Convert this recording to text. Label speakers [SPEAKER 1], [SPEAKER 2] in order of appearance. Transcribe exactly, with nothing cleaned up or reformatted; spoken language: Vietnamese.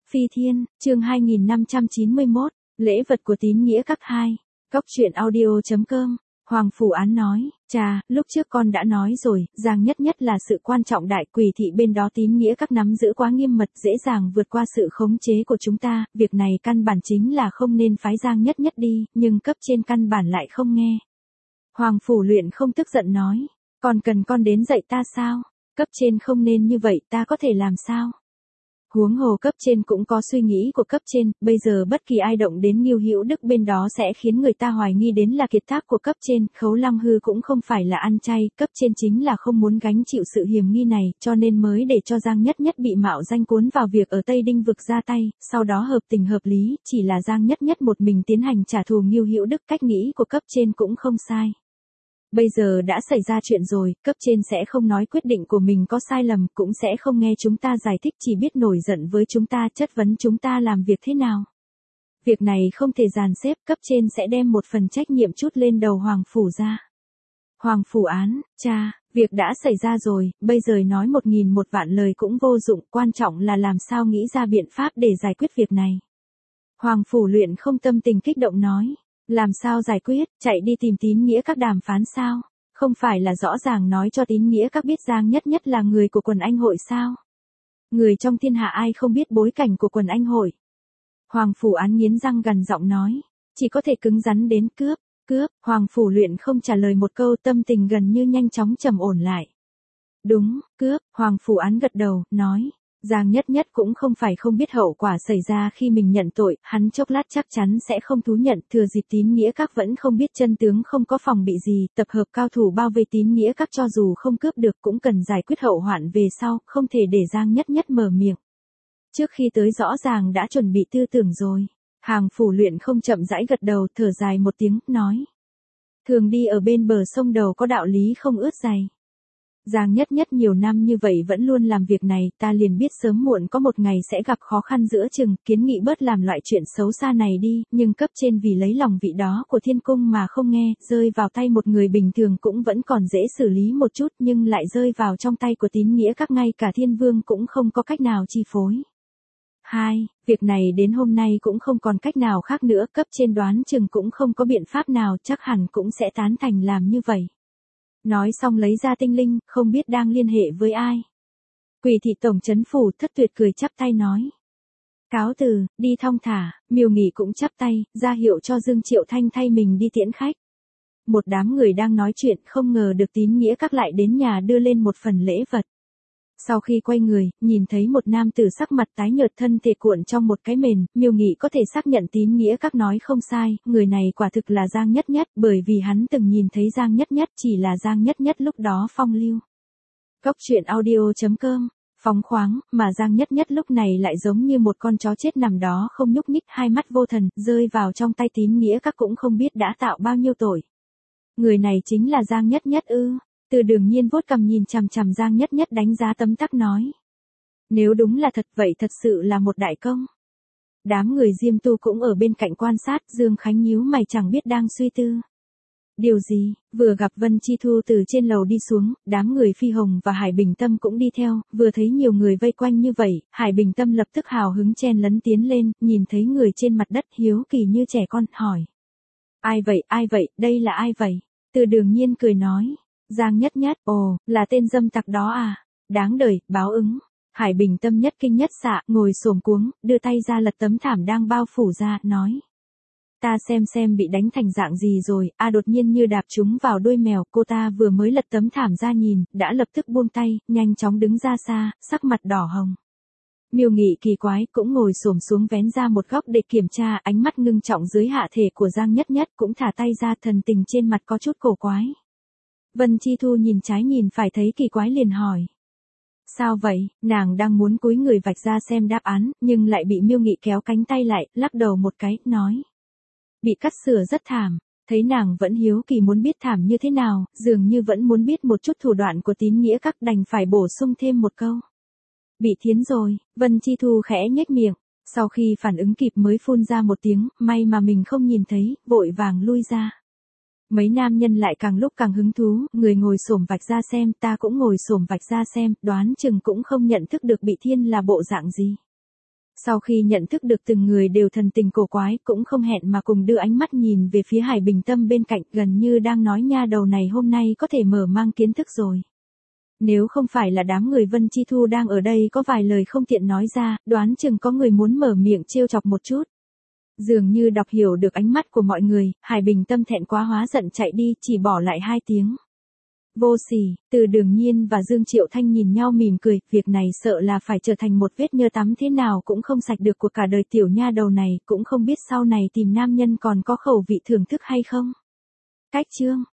[SPEAKER 1] Phi Thiên, chương hai nghìn năm trăm chín mươi mốt, lễ vật của tín nghĩa các hai. Cốc truyện audio chấm com. Hoàng Phủ Án nói, chà, lúc trước con đã nói rồi, Giang Nhất Nhất là sự quan trọng đại, Quỷ thị bên đó tín nghĩa các nắm giữ quá nghiêm mật, dễ dàng vượt qua sự khống chế của chúng ta, việc này căn bản chính là không nên phái Giang Nhất Nhất đi, nhưng cấp trên căn bản lại không nghe. Hoàng Phủ Luyện không tức giận nói, còn cần con đến dạy ta sao? Cấp trên không nên như vậy, ta có thể làm sao? Huống hồ cấp trên cũng có suy nghĩ của cấp trên, bây giờ bất kỳ ai động đến Ngưu Hữu Đức bên đó sẽ khiến người ta hoài nghi đến là kiệt tác của cấp trên, Khấu Lăng Hư cũng không phải là ăn chay, cấp trên chính là không muốn gánh chịu sự hiểm nghi này, cho nên mới để cho Giang Nhất Nhất bị mạo danh cuốn vào việc ở Tây Đinh vực ra tay, sau đó hợp tình hợp lý, chỉ là Giang Nhất Nhất một mình tiến hành trả thù Ngưu Hữu Đức, cách nghĩ của cấp trên cũng không sai. Bây giờ đã xảy ra chuyện rồi, cấp trên sẽ không nói quyết định của mình có sai lầm, cũng sẽ không nghe chúng ta giải thích, chỉ biết nổi giận với chúng ta, chất vấn chúng ta làm việc thế nào. Việc này không thể dàn xếp, cấp trên sẽ đem một phần trách nhiệm chút lên đầu Hoàng Phủ ra. Hoàng Phủ Án, cha, việc đã xảy ra rồi, bây giờ nói một nghìn một vạn lời cũng vô dụng, quan trọng là làm sao nghĩ ra biện pháp để giải quyết việc này. Hoàng Phủ Luyện không tâm tình kích động nói. Làm sao giải quyết, chạy đi tìm tín nghĩa các đàm phán sao? Không phải là rõ ràng nói cho tín nghĩa các biết Giang Nhất Nhất là người của quần anh hội sao? Người trong thiên hạ ai không biết bối cảnh của quần anh hội? Hoàng Phủ Án nghiến răng gằn giọng nói, chỉ có thể cứng rắn đến cướp, cướp, Hoàng Phủ Luyện không trả lời một câu, tâm tình gần như nhanh chóng trầm ổn lại. Đúng, cướp, Hoàng Phủ Án gật đầu, nói. Giang Nhất Nhất cũng không phải không biết hậu quả xảy ra khi mình nhận tội, hắn chốc lát chắc chắn sẽ không thú nhận, thừa dịp tín nghĩa các vẫn không biết chân tướng, không có phòng bị gì, tập hợp cao thủ bao vây tín nghĩa các, cho dù không cướp được cũng cần giải quyết hậu hoạn về sau, không thể để Giang Nhất Nhất mở miệng. Trước khi tới rõ ràng đã chuẩn bị tư tưởng rồi. Hàng Phủ Luyện không chậm rãi gật đầu, thở dài một tiếng, nói. Thường đi ở bên bờ sông đầu có đạo lý không ướt giày. Giang Nhất Nhất nhiều năm như vậy vẫn luôn làm việc này, ta liền biết sớm muộn có một ngày sẽ gặp khó khăn giữa chừng, kiến nghị bớt làm loại chuyện xấu xa này đi, nhưng cấp trên vì lấy lòng vị đó của thiên cung mà không nghe, rơi vào tay một người bình thường cũng vẫn còn dễ xử lý một chút, nhưng lại rơi vào trong tay của tín nghĩa các, ngay cả thiên vương cũng không có cách nào chi phối. Hai, việc này đến hôm nay cũng không còn cách nào khác nữa, cấp trên đoán chừng cũng không có biện pháp nào, chắc hẳn cũng sẽ tán thành làm như vậy. Nói xong lấy ra tinh linh, không biết đang liên hệ với ai. Quỷ thị tổng trấn phủ Thất Tuyệt cười chắp tay nói. Cáo từ, đi thong thả, Miêu Nghị cũng chắp tay, ra hiệu cho Dương Triệu Thanh thay mình đi tiễn khách. Một đám người đang nói chuyện, không ngờ được tín nghĩa các lại đến nhà đưa lên một phần lễ vật. Sau khi quay người, nhìn thấy một nam tử sắc mặt tái nhợt, thân thể cuộn trong một cái mền, Miêu Nghị có thể xác nhận tín nghĩa các nói không sai, người này quả thực là Giang Nhất Nhất, bởi vì hắn từng nhìn thấy Giang Nhất Nhất, chỉ là Giang Nhất Nhất lúc đó phong lưu. Cốc truyện audio chấm com, phóng khoáng, mà Giang Nhất Nhất lúc này lại giống như một con chó chết nằm đó không nhúc nhích, hai mắt vô thần, rơi vào trong tay tín nghĩa các cũng không biết đã tạo bao nhiêu tội. Người này chính là Giang Nhất Nhất ư? Từ Đường Nhiên vuốt cằm nhìn chằm chằm Giang Nhất Nhất đánh giá tấm tắc nói. Nếu đúng là thật vậy thật sự là một đại công. Đám người Diêm Tu cũng ở bên cạnh quan sát, Dương Khánh nhíu mày chẳng biết đang suy tư. Điều gì, vừa gặp Vân Chi Thu từ trên lầu đi xuống, đám người Phi Hồng và Hải Bình Tâm cũng đi theo, vừa thấy nhiều người vây quanh như vậy, Hải Bình Tâm lập tức hào hứng chen lấn tiến lên, nhìn thấy người trên mặt đất hiếu kỳ như trẻ con, hỏi. Ai vậy, ai vậy, đây là ai vậy? Từ Đường Nhiên cười nói. Giang Nhất Nhất, ồ, là tên dâm tặc đó à, đáng đời, báo ứng. Hải Bình Tâm nhất kinh nhất xạ, ngồi xổm cuống, đưa tay ra lật tấm thảm đang bao phủ ra, nói. Ta xem xem bị đánh thành dạng gì rồi, a đột nhiên như đạp trúng vào đuôi mèo, cô ta vừa mới lật tấm thảm ra nhìn, đã lập tức buông tay, nhanh chóng đứng ra xa, sắc mặt đỏ hồng. Miêu Nghị kỳ quái cũng ngồi xổm xuống vén ra một góc để kiểm tra, ánh mắt ngưng trọng dưới hạ thể của Giang Nhất Nhất, cũng thả tay ra, thần tình trên mặt có chút cổ quái. Vân Chi Thu nhìn trái nhìn phải thấy kỳ quái liền hỏi. Sao vậy, nàng đang muốn cúi người vạch ra xem đáp án, nhưng lại bị Miêu Nghị kéo cánh tay lại, lắc đầu một cái, nói. Bị cắt sửa rất thảm, thấy nàng vẫn hiếu kỳ muốn biết thảm như thế nào, dường như vẫn muốn biết một chút thủ đoạn của tín nghĩa các, đành phải bổ sung thêm một câu. Bị thiến rồi, Vân Chi Thu khẽ nhếch miệng, sau khi phản ứng kịp mới phun ra một tiếng, may mà mình không nhìn thấy, vội vàng lui ra. Mấy nam nhân lại càng lúc càng hứng thú, người ngồi xổm vạch ra xem, ta cũng ngồi xổm vạch ra xem, đoán chừng cũng không nhận thức được bị thiên là bộ dạng gì. Sau khi nhận thức được từng người đều thần tình cổ quái, cũng không hẹn mà cùng đưa ánh mắt nhìn về phía Hải Bình Tâm bên cạnh, gần như đang nói nha đầu này hôm nay có thể mở mang kiến thức rồi. Nếu không phải là đám người Vân Chi Thu đang ở đây có vài lời không tiện nói ra, đoán chừng có người muốn mở miệng trêu chọc một chút. Dường như đọc hiểu được ánh mắt của mọi người, Hải Bình Tâm thẹn quá hóa giận chạy đi, chỉ bỏ lại hai tiếng. Vô sỉ. Từ Đường Nhiên và Dương Triệu Thanh nhìn nhau mỉm cười, việc này sợ là phải trở thành một vết nhơ tắm thế nào cũng không sạch được của cả đời tiểu nha đầu này, cũng không biết sau này tìm nam nhân còn có khẩu vị thưởng thức hay không. Cách chương